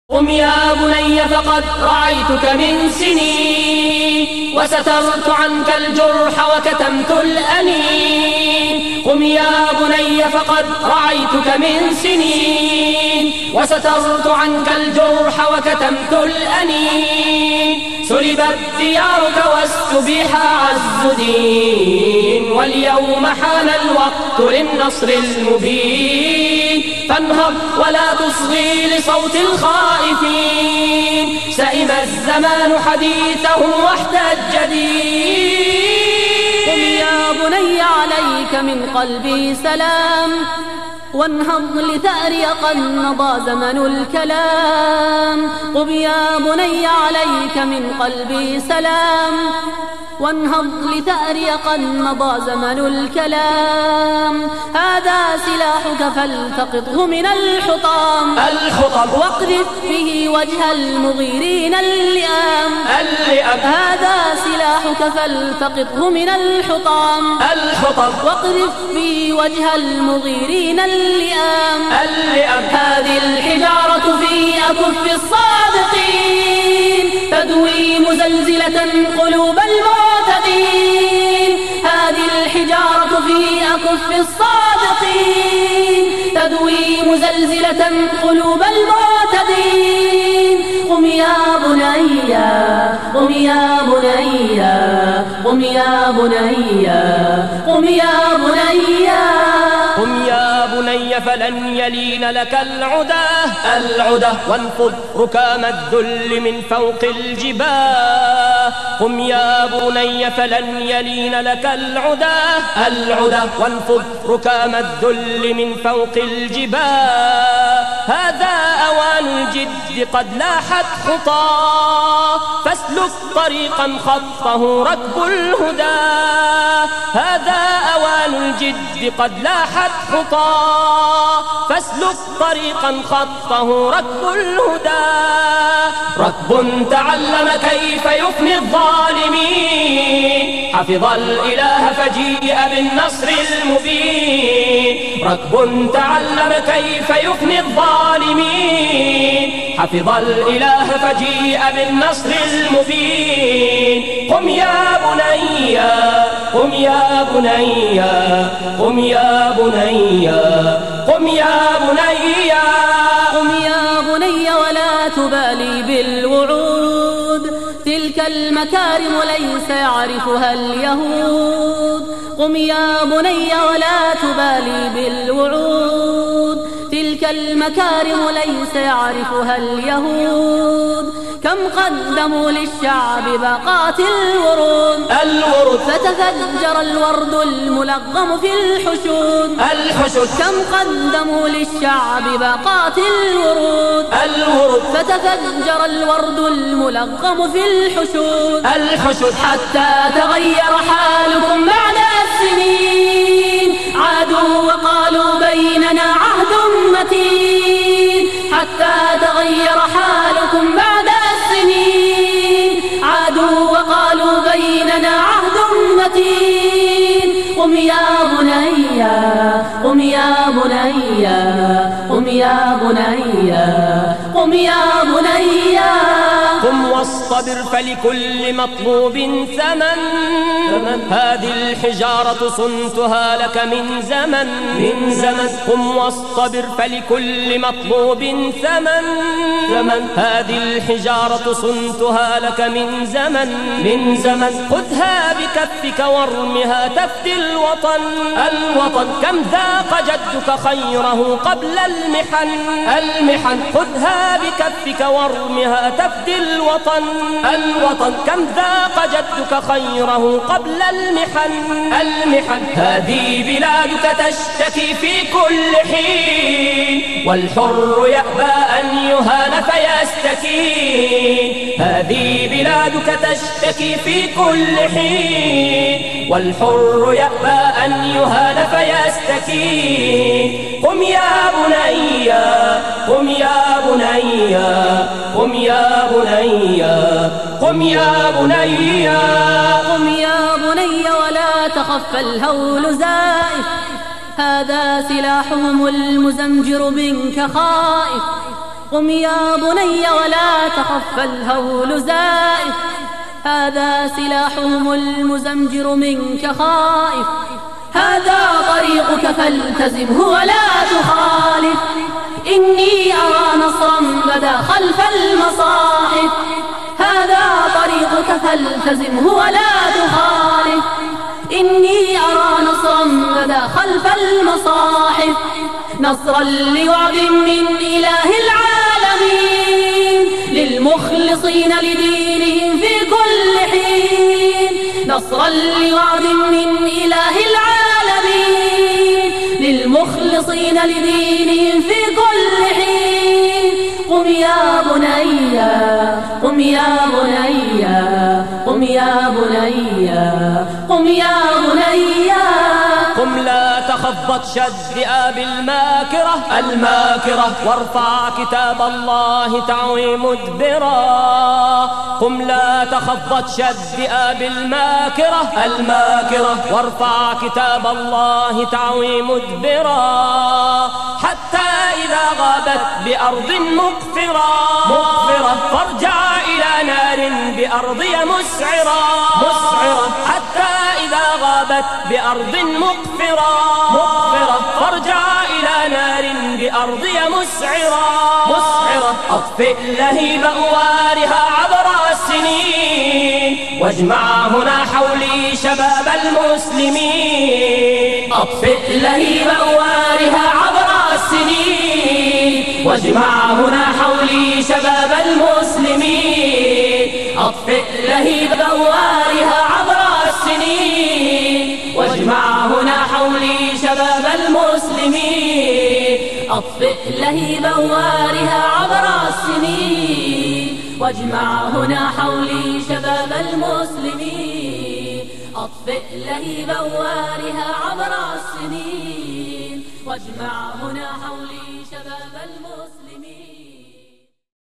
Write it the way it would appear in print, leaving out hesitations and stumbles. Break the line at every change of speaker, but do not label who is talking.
قم يا بني فقد رعيتك من سنين، وسترت عنك الجرح وكتمت الأنين. قم يا بني فقد رعيتك من سنين، وسترت عنك الجرح وكتمت الأنين. سلبت ديارك واستبيح عز دين، واليوم حان الوقت للنصر المبين. فانهض ولا تصغي لصوت الخائفين، سئم الزمان حديثه واحتج دين.
قم يا بني عليك من قلبي سلام، وانهض لثأري قد مضى زمن الكلام. قم يا بني عليك من قلبي سلام، وانهض لثأري قد مضى زمن الكلام. هذا سلاحك فالتقطه من الحطام، واقذف به وجه المغيرين اللئام. هذا سلاحك فالتقطه من الحطام، واقذف به وجه المغيرين اللئام. هذه الحجارة في أكف الصادقين، تدوي مزلزلة قلوب المعتدين. هذه الحجارة في أكف الصادقين، تدوي مزلزلة قلوب المعتدين. قم يا بني، قم يا بني، قم يا بني، قم يا بني.
قم يا بني فلن يلين لك العدا، وانفض ركام الذل من فوق الجباه. قم يا بني فلن يلين لك العدا، وانفض ركام الذل من فوق الجباه. هذا أوان الجد قد لاحت خطاه، فاسلك طريقا خطه ركب الهدى. هذا أوان الجد قد لاحت خطاه، فاسلك طريقا خطه ركب الهدى. ركب تعلم كيف يفني الظالمين، حفظ الإله فجيء بالنصر المبين. ركب تعلم كيف يفني الظالمين، حفظ الإله فجيء بالنصر المبين. قم يا بني، قم يا بني، قم يا بني، قم يا بني.
قم يا بني ولا تبالي بالوعود، تلك المكارم ليس يعرفها اليهود. قم يا بني ولا تبالي بالوعود، تلك المكارم ليس يعرفها اليهود. كم قدموا للشعب باقات الورود، فتفجر الورد الملغم في الحشود. كم قدموا للشعب باقات الورود، فتفجر الورد الملغم في الحشود. حتى تغير حالكم بعد السنين، عادوا وقالوا بيننا عهد متين. حتى تغير حالكم بعد السنين، عادوا وقالوا بيننا عهد متين. قم يا بني، قم يا بني، قم يا بني، قم يا بني.
قم واصطبر فلكل مطلوب ثمن، هذه الحجارة صنتها لك من زمن. قم واصطبر فلكل مطلوب ثمن، هذه الحجارة صنتها لك من زمن. خذها بكفك وارمها تفدي الوطن. كم ذاق جدك خيره قبل المحن. خذها بكفك وارمها تفدي الوطن. كم ذاق جدك خيره قبل المحن. هذه بلادك تشتكي في كل حين، والحر يأبى أن يهان فيستكين. هذه بلادك تشتكي في كل حين، والحر يأبى أن يهان فيستكين. قم يا بني، قم يا بني، قم يا بني، قم يا بني.
قم يا بني ولا تخف الهول زائف، هذا سلاحهم المزمجر منك خائف. قم يا بني ولا تخف فالهول زائف، هذا سلاحهم المزمجر منك خائف، هذا طريقك فالتزمه ولا تخالف، إني أرى نصرا بدا خلف المصاحف، هذا طريقك فالتزمه ولا تخالف، إني أرى نصرا بدا خلف المصاحف، نصرا لوعد من إله العالمين للمخلصين لدينهم في كل حين، نصرا لوعد من إله العالمين للمخلصين لدينهم في كل حين. قم يا بني قم يا بني قم يا بني قم يا بني،
قم لا تخف شد الماكرة وارفع كتاب الله تعوي مدبرا، قم لا تخف شد الماكرة وارفع كتاب الله تعوي مدبرا، حتى إذا غابت بأرض مقفرة فارجع إلى نار بأرضي مسعرا، حتى إذا غابت بأرض مقفرة فارجع إلى نار بأرضي مسعرة، أطفئ لهيب أوارها عبر السنين واجمع هنا حولي شباب المسلمين، أطفئ لهيب أوارها عبر السنين واجمع هنا حولي شباب المسلمين، أطفئ لهيب أوارها عبر السنين واجمع هنا حولي شباب المسلمين، أطفئ لهيب أوارها عبر السنين واجمع هنا حولي شباب المسلمين، أطفئ لهيب أوارها عبر السنين واجمع هنا حولي شباب المسلمين.